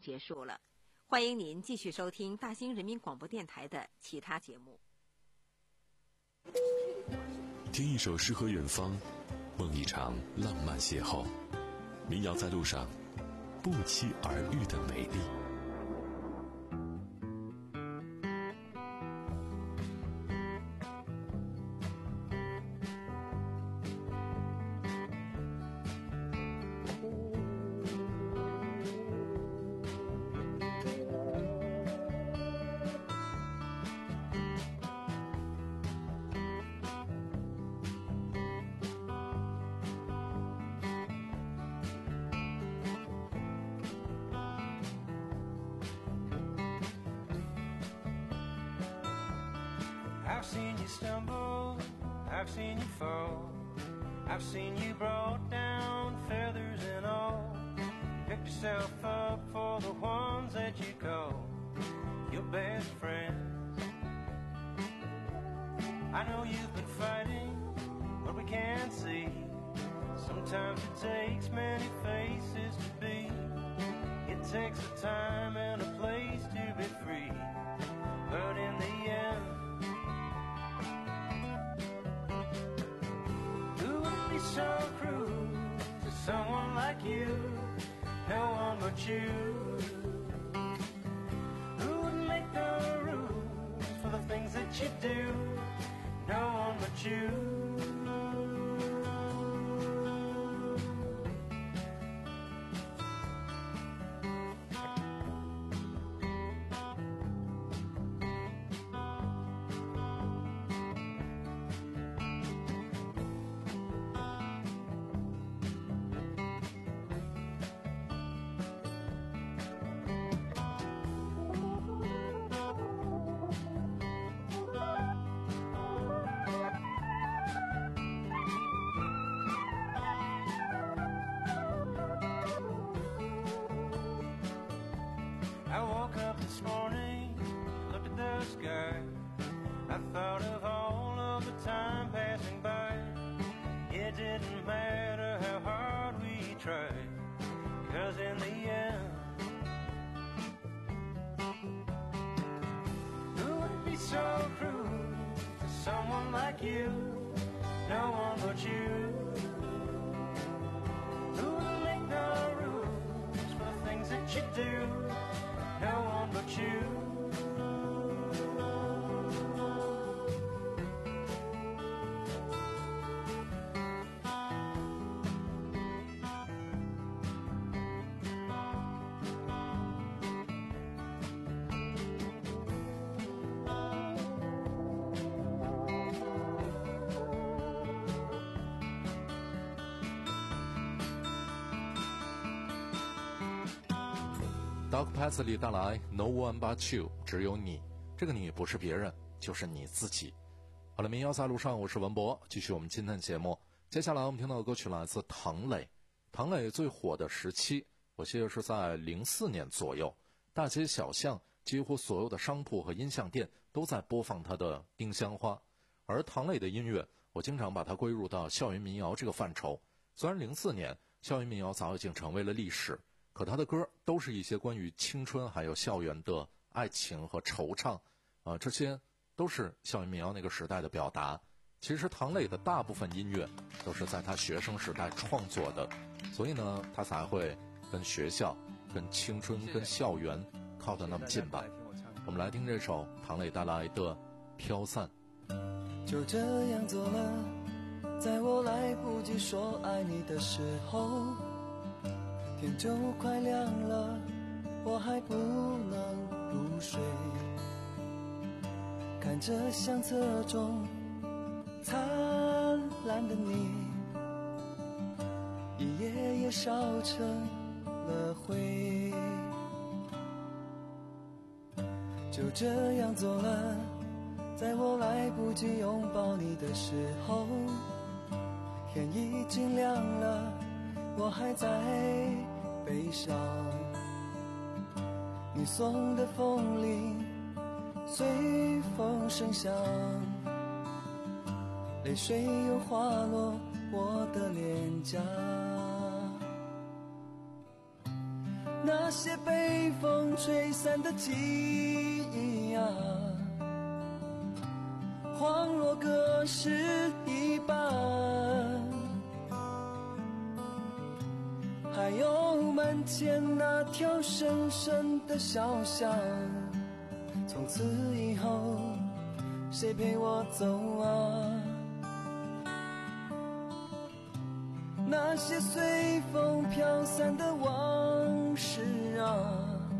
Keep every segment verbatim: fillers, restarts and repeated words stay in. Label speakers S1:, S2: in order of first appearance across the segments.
S1: 结束了。欢迎您继续收听大兴人民广播电台的其他节目。
S2: 听一首诗和远方，梦一场浪漫邂逅。民谣在路上，不期而遇的美丽。
S3: I've seen you stumble, I've seen you fall, I've seen you brought down, feathers and all. Picked yourself up for the ones that you call your best friends. I know you've been fighting what we can't see. Sometimes it takes many faces to be. It takes a time and a place to be free. But in the end, so cruel to someone like you, no one but you. Who would make the rules for the things that you do? No one but you. I woke up this morning, looked at the sky. I thought of all of the time passing by. It didn't matter how hard we tried, 'cause in the end, who would be so cruel to someone like you? No one but you. Who would make the rules for the things that you do? No one but you.
S4: Doug Paisley 带来 No One But You， 只有你，这个你不是别人，就是你自己。好了，民谣在路上，我是文博，继续我们今天的节目。接下来我们听到的歌曲来自唐磊。唐磊最火的时期，我记得是在零四年左右，大街小巷几乎所有的商铺和音像店都在播放他的《丁香花》，而唐磊的音乐，我经常把它归入到校园民谣这个范畴。虽然零四年校园民谣早已经成为了历史，可他的歌都是一些关于青春还有校园的爱情和惆怅，呃，这些都是校园民谣那个时代的表达。其实唐磊的大部分音乐都是在他学生时代创作的，所以呢，他才会跟学校、跟青春、跟校园靠得那么近吧。我们来听这首唐磊带来的《飘散》。
S5: 就这样做了，在我来不及说爱你的时候，天就快亮了，我还不能入睡，看着相册中灿烂的你，一页页烧成了灰。就这样做了，在我来不及拥抱你的时候，天已经亮了，我还在悲伤。你送的风铃随风声响，泪水又滑落我的脸颊。那些被风吹散的记忆啊，恍若隔世一般。还有门前那条深深的小巷，从此以后谁陪我走啊？那些随风飘散的往事啊，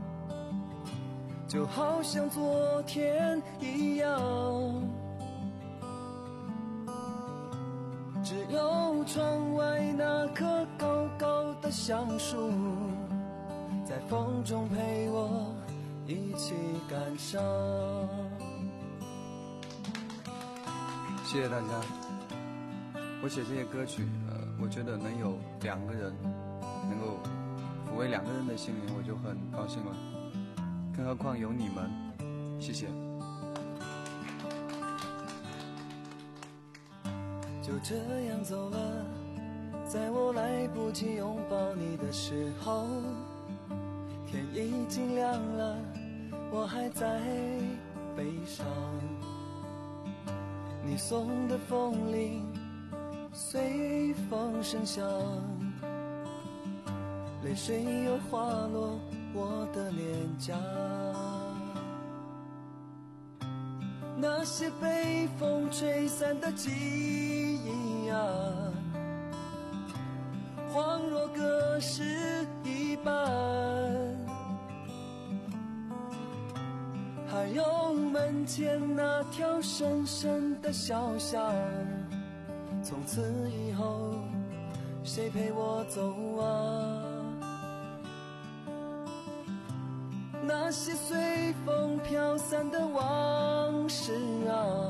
S5: 就好像昨天一样。只有窗外那棵高高的橡树，在风中陪我一起感伤。
S6: 谢谢大家。我写这些歌曲，呃，我觉得能有两个人能够抚慰两个人的心灵，我就很高兴了。更何况有你们，谢谢。
S5: 就这样走了，在我来不及拥抱你的时候，天已经亮了，我还在悲伤。你送的风铃随风声响，泪水又滑落我的脸颊。那些被风吹散的记忆啊，恍若隔世一般。还有门前那条深深的小巷，从此以后谁陪我走啊？那些随风飘散的往事啊，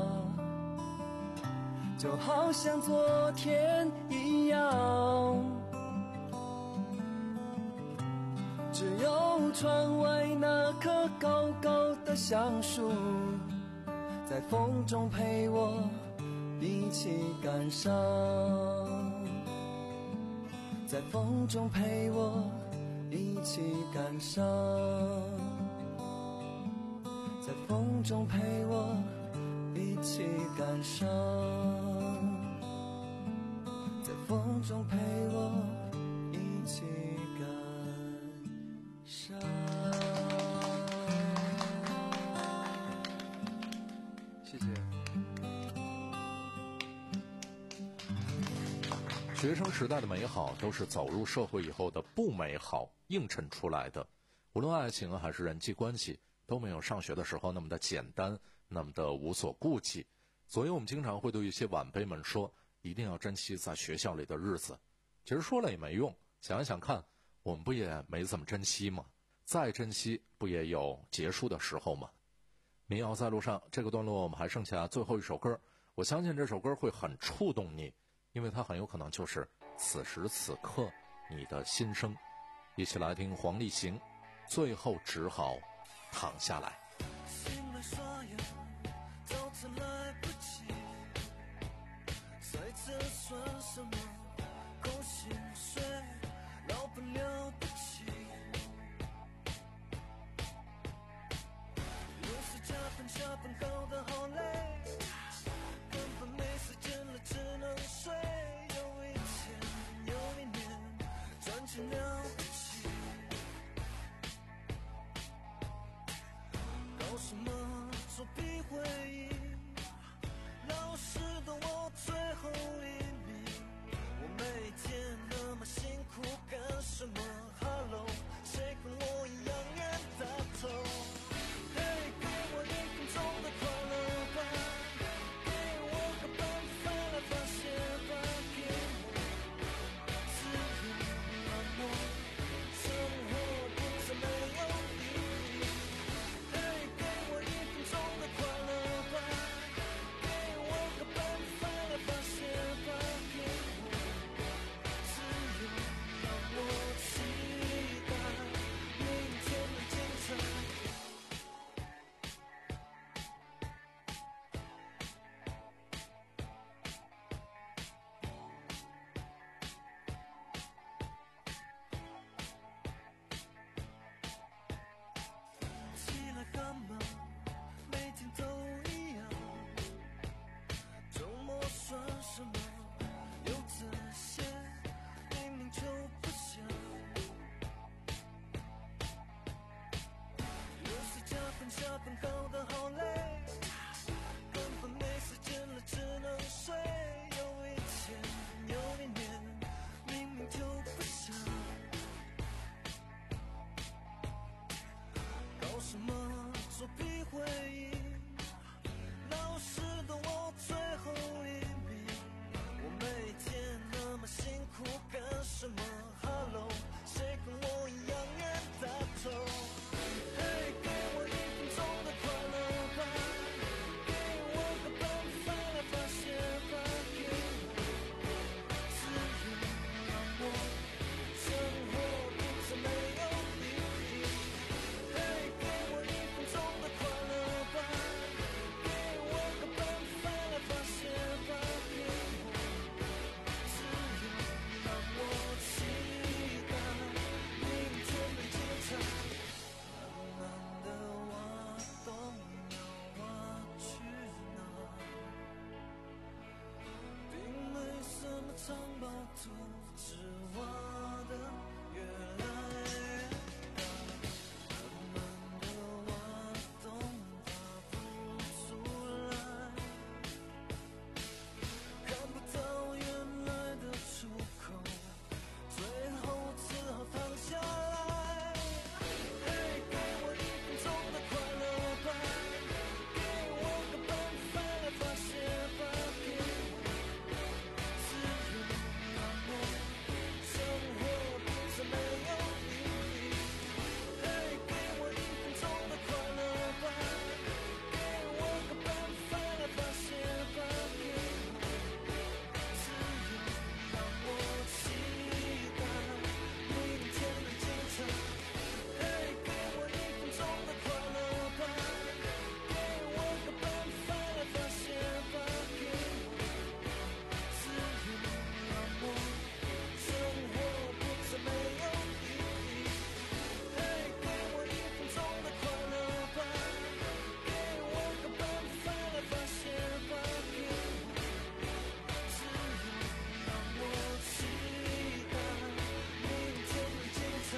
S5: 就好像昨天一样。只有窗外那棵高高的橡树，在风中陪我一起感伤，在风中陪我一起感伤，在风中陪我一起感伤，在风中陪我一起感伤。
S6: 谢谢。
S4: 学生时代的美好都是走入社会以后的不美好映衬出来的，无论爱情还是人际关系，都没有上学的时候那么的简单，那么的无所顾忌。所以我们经常会对一些晚辈们说，一定要珍惜在学校里的日子。其实说了也没用，想一想看，我们不也没怎么珍惜吗？再珍惜不也有结束的时候吗？民谣在路上这个段落我们还剩下最后一首歌，我相信这首歌会很触动你，因为它很有可能就是此时此刻你的心声。一起来听黄立行，最后只好躺下来。
S7: 醒了刷牙，早餐来不及，塞车算什么？扣薪水，老板了不起。有时加班下班搞得好累，根本没时间了，只能睡。有一天，有一年，赚钱了不起。搞什么作弊会议？老师的我最后一名。我每天那么辛苦干什么 ？Hello， 谁跟我一样冤大头？嘿，给我一分钟的快乐吧，给我个办法来发泄吧，给我自由让我生活不再没有意义。嘿，给我一分钟的快乐吧，给我个办法来发泄吧，给我自由让我起下班搞得好累，根本没时间了，只能睡。有以前，有明年，明明就不想。搞什么作弊回忆？老师的我最后一名。我每天那么辛苦干什么 ？Hello， 谁跟我一样冤大头？嘿，给我一分钟的快乐吧，给我个办法来发泄吧，给我自由，让我生活不再没有意义。嘿，给我一分钟的快乐吧，给我个办法来发泄吧，给我自由，让我期待明天的精彩。慢慢的挖洞要挖去哪，并没什么藏宝图，只挖的越来越大。慢慢的挖洞爬不出来，看不到原来的出口，最后只好躺下来。嘿，给我一分钟的快乐吧，给我个办法来发泄吧，给我自由，让我生活不再没有意义。嘿，给我一分钟的快乐吧，给我个办法来发泄吧，给我自由，让我期待明天的精彩。嘿，给我一分钟的快乐吧，给我个办法来发泄吧，给我自由，让我生活不再没有意义。嘿，给我一分钟的快乐吧，给我个办法来发泄吧，给我自由，让我期待明天的精彩。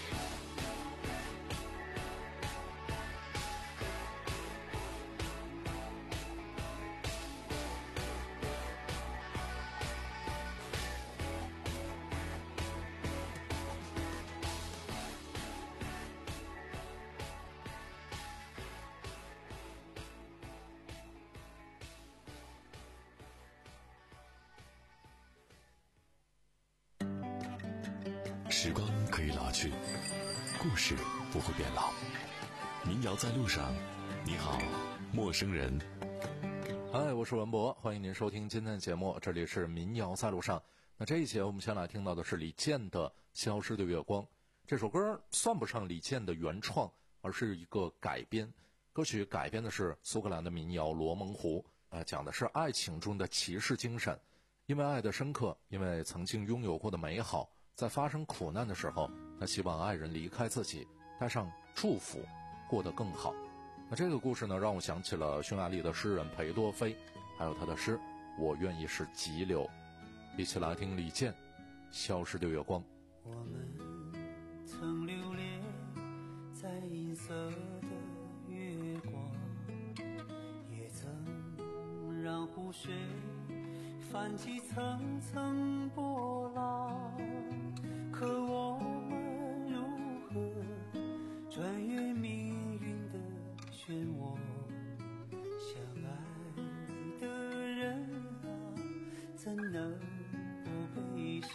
S2: 时光可以老去，故事不会变老。民谣在路上，你好，陌生人。
S4: 嗨，我是文博，欢迎您收听今天的节目，这里是民谣在路上。那这一节我们先来听到的是李健的《消失的月光》。这首歌算不上李健的原创，而是一个改编。歌曲改编的是苏格兰的民谣《罗蒙湖》，呃，讲的是爱情中的骑士精神。因为爱的深刻，因为曾经拥有过的美好，在发生苦难的时候，他希望爱人离开自己，带上祝福，过得更好。那这个故事呢，让我想起了匈牙利的诗人裴多菲，还有他的诗《我愿意是急流》。一起来听李健《消失的月光》。
S5: 我们曾流连在银色的月光，也曾让湖水泛起层层波浪，可我们如何穿越命运的漩涡？相爱的人啊，怎能不悲伤？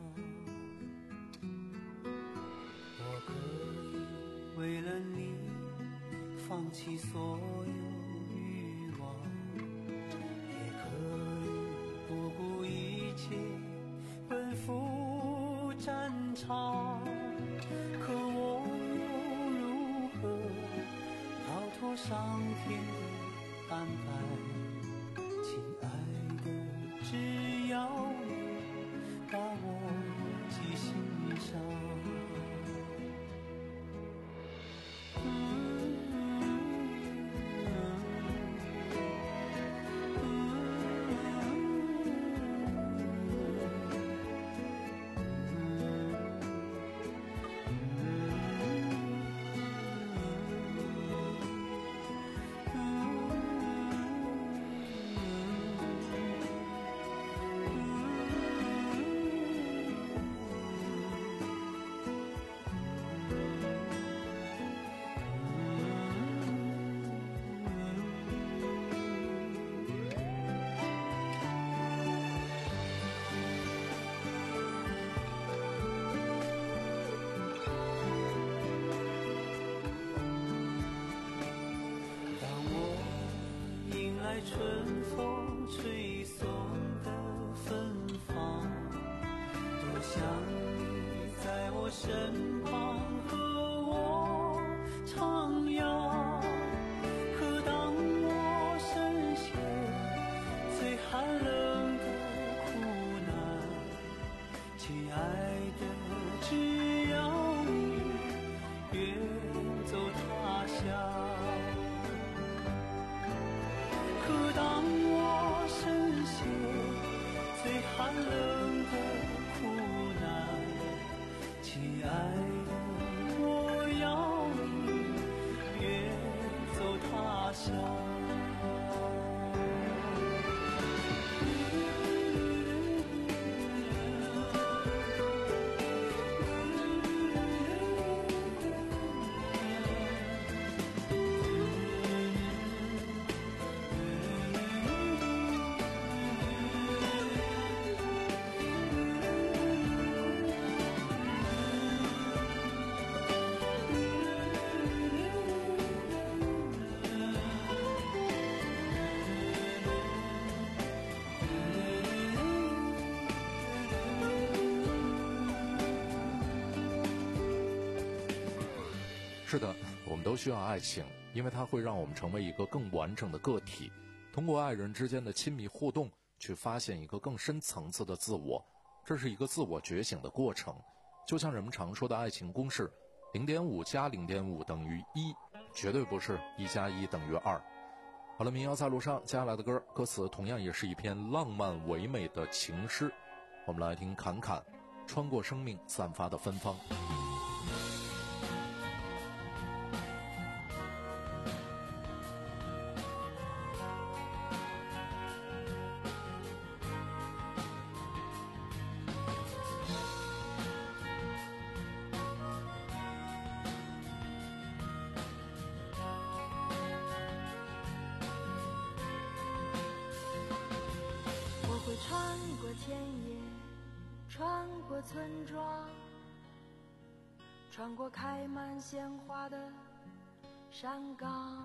S5: 我可以为了你放弃所有欲望，也可以不顾一切奔赴战场，可我又如何逃脱上天的安排？亲爱的，只要你把我记心上。
S7: 春风吹送的芬芳，多想你在我身旁和我徜徉。可当我深陷最寒冷的苦难，亲爱的，只要你远走他乡。可当我深陷最寒冷的苦难，亲爱的，我要你远走他乡。
S4: 是的，我们都需要爱情，因为它会让我们成为一个更完整的个体，通过爱人之间的亲密互动去发现一个更深层次的自我，这是一个自我觉醒的过程。就像人们常说的爱情公式 零点五 加 零点五 等于一，绝对不是一加一等于二。好了，民谣在路上，接下来的歌歌词同样也是一篇浪漫唯美的情诗，我们来听侃侃穿过生命散发的芬芳。
S8: 会穿过田野，穿过村庄，穿过开满鲜花的山岗。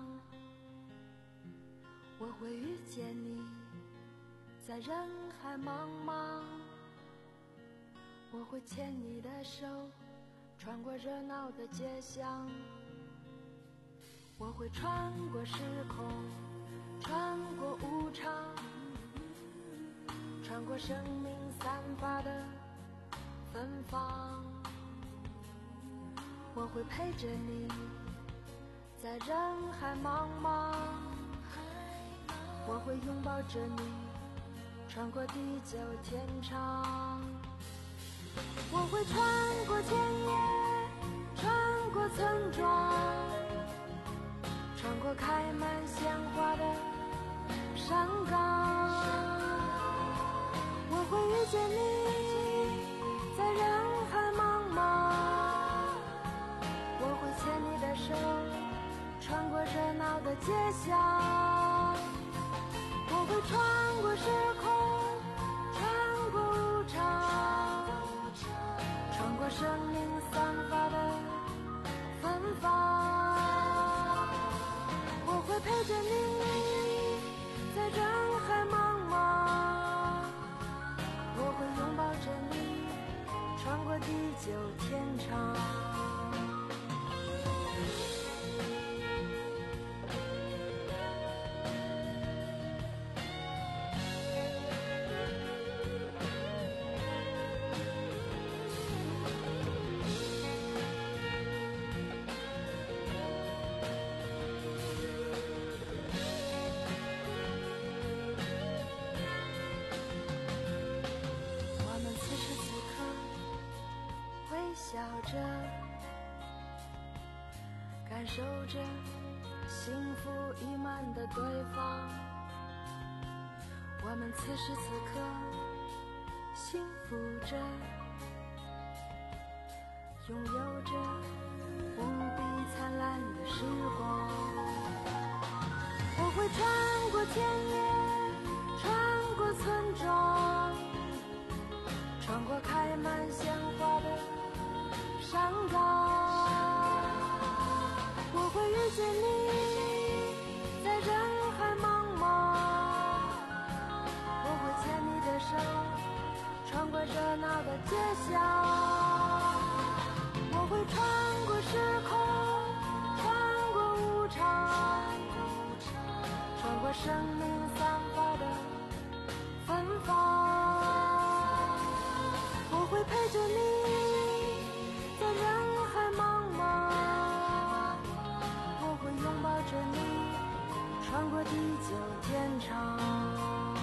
S8: 我会遇见你，在人海茫茫。我会牵你的手，穿过热闹的街巷。我会穿过时空，穿过无常，穿过生命散发的芬芳。我会陪着你，在人海茫茫。我会拥抱着你，穿过地久天长。我会穿过田野，穿过村庄，穿过开满鲜花的山岗。我会遇见你，在人海茫茫。我会牵你的手，穿过热闹的街巷。我会穿过时空，穿过无常，穿过生命散发的芬芳。我会陪着你，在人海茫茫。我会拥抱着你，穿过地久天长。笑着，感受着幸福溢满的对方。我们此时此刻幸福着，拥有着无比灿烂的时光。我会穿过田野，穿过村庄，穿过开满鲜花的山岗。我会遇见你，在人海茫茫。 手，穿过热闹的街巷。我会穿过时空，穿过无常，穿过生命散发的芬芳。我会陪着你在人海茫茫，我会拥抱着你穿过地久天长。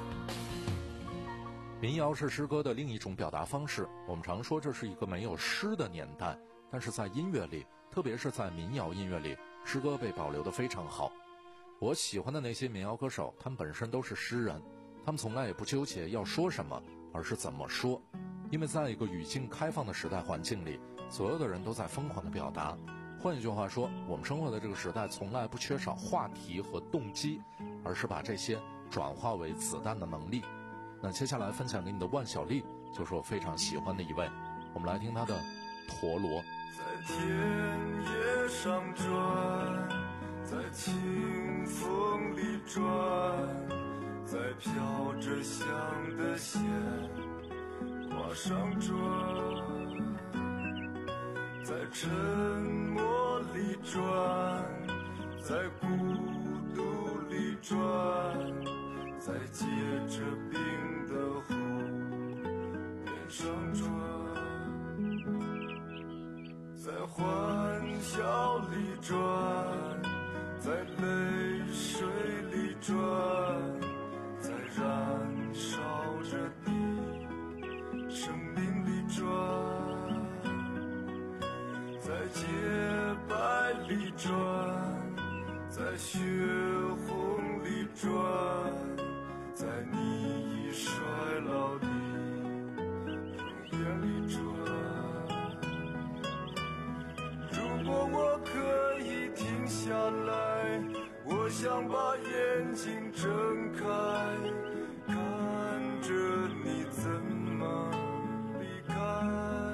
S4: 民谣是诗歌的另一种表达方式，我们常说这是一个没有诗的年代，但是在音乐里，特别是在民谣音乐里，诗歌被保留得非常好。我喜欢的那些民谣歌手，他们本身都是诗人，他们从来也不纠结要说什么，而是怎么说。因为在一个语境开放的时代环境里，所有的人都在疯狂的表达。换一句话说，我们生活的这个时代从来不缺少话题和动机，而是把这些转化为子弹的能力。那接下来分享给你的万晓利就是我非常喜欢的一位，我们来听他的陀螺。
S7: 在田野上转，在清风里转，在飘着香的线挂上转，在沉默里转，在孤独里转，在结着冰的湖边上转，在欢笑里转，在泪水里转，在燃烧着的生命里转，在洁白里转，在血红里转，在你已衰老的容颜里转。如果我可以停下来，我想把眼睛睁开，看着你怎么离开。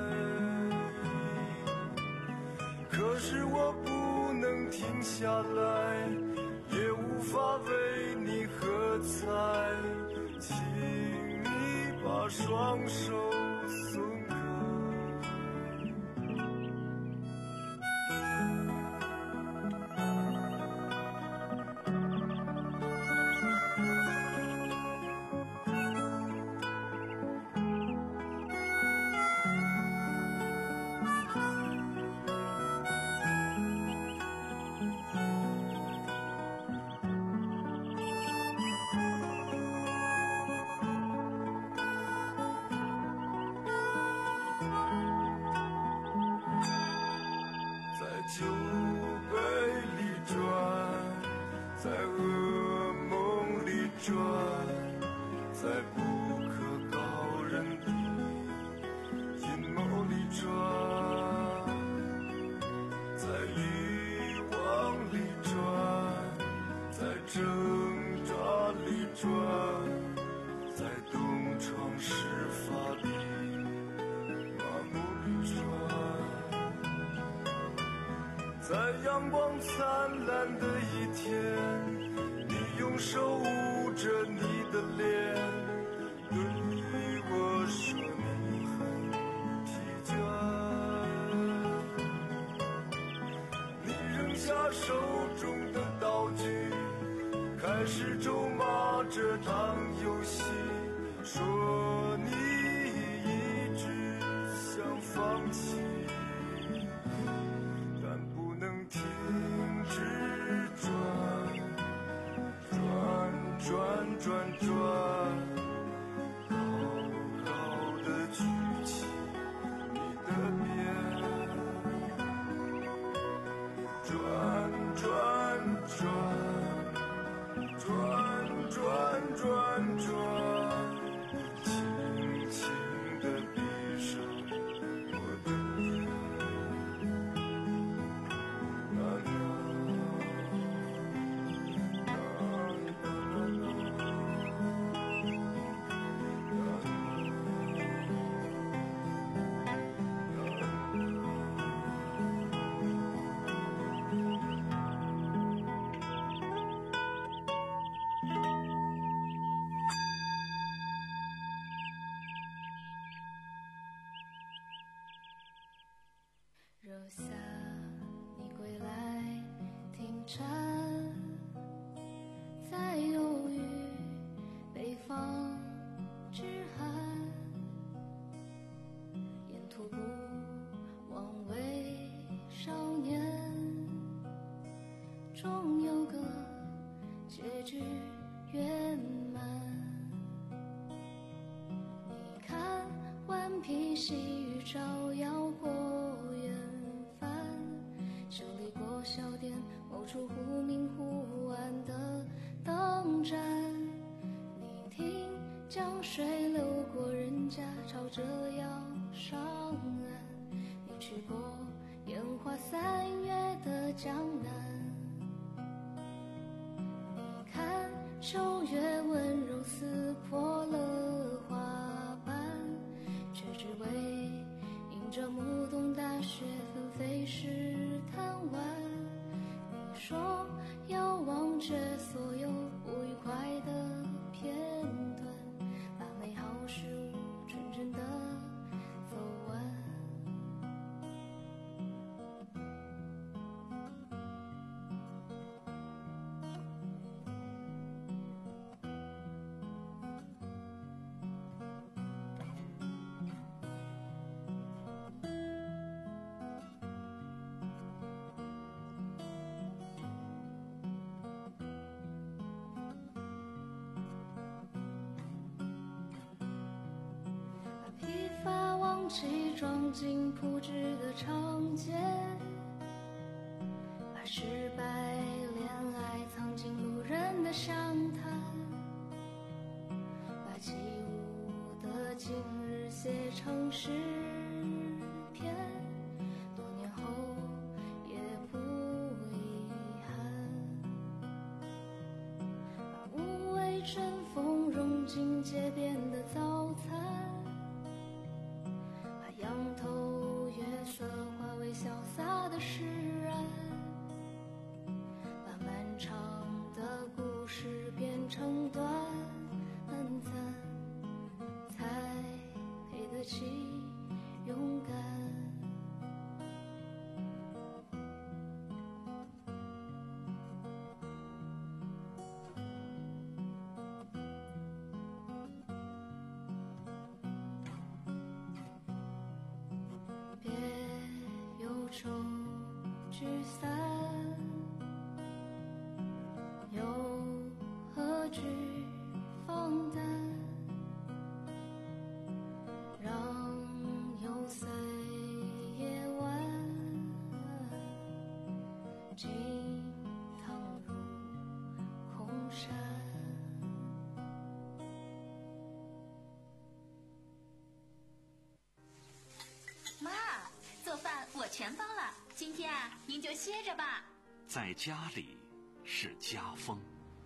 S7: 可是我不能停下来，也无法为你喝彩，请你把双手松开。酒杯里转，在噩梦里转，在不可告人的阴谋里转，在欲望里转，在挣扎里转，在东窗事发的麻木里转，在阳光灿烂的一天，你用手捂着你的脸，对我说你很疲倦。你扔下手中的道具，开始咒骂这场游戏，说你一直想放弃，停止转，转转转转，高高的举起你的鞭，转转转，转转转转，轻轻地闭上我的眼。
S8: 终有个结局圆满。你看顽皮细雨照耀过远帆，修理过小店某处忽明忽暗的灯盏。你听江水流过人家，朝着要上岸。你去过烟花三月的江南。你看秋月温柔撕破了花瓣，却只为迎着暮冬大雪纷飞时贪玩。你说要忘却所有不愉快的片段，把美好事物纯真的走完。把披发忘记装进铺纸的长街，把失败恋爱藏进路人的详谈，把起舞的今日写成诗篇，多年后也不遗憾。把无畏春风融进街边的早餐，把仰头月色化为潇洒的释然，把漫长的故事变成短暂，才配得起勇敢。别忧愁聚散，又何惧放胆，让幽邃夜晚惊堂入空山。
S9: 妈，做饭我全包了，今天啊，您就歇着吧。
S2: 在家里是家风。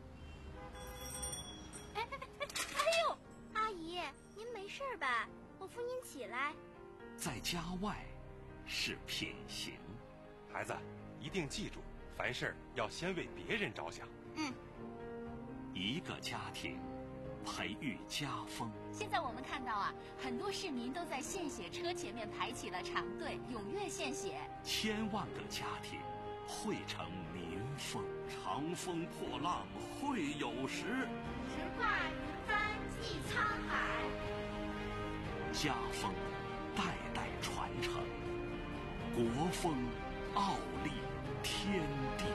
S10: 哎哎哎哎呦，阿姨，您没事吧？我扶您起来。
S2: 在家外是品行。
S11: 孩子，一定记住，凡事要先为别人着想。
S10: 嗯。
S2: 一个家庭培育家风。
S9: 现在我们看到啊，很多市民都在献血车前面排起了长队，踊跃献血。
S2: 千万个家庭汇成民风，长风破浪会有时，
S10: 直挂云帆济沧海。
S2: 家风代代传承，国风傲立天地。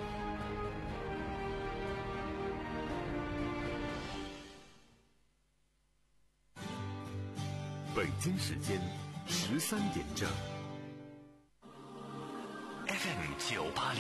S12: 北京时间十三点正。
S2: F M 九八零。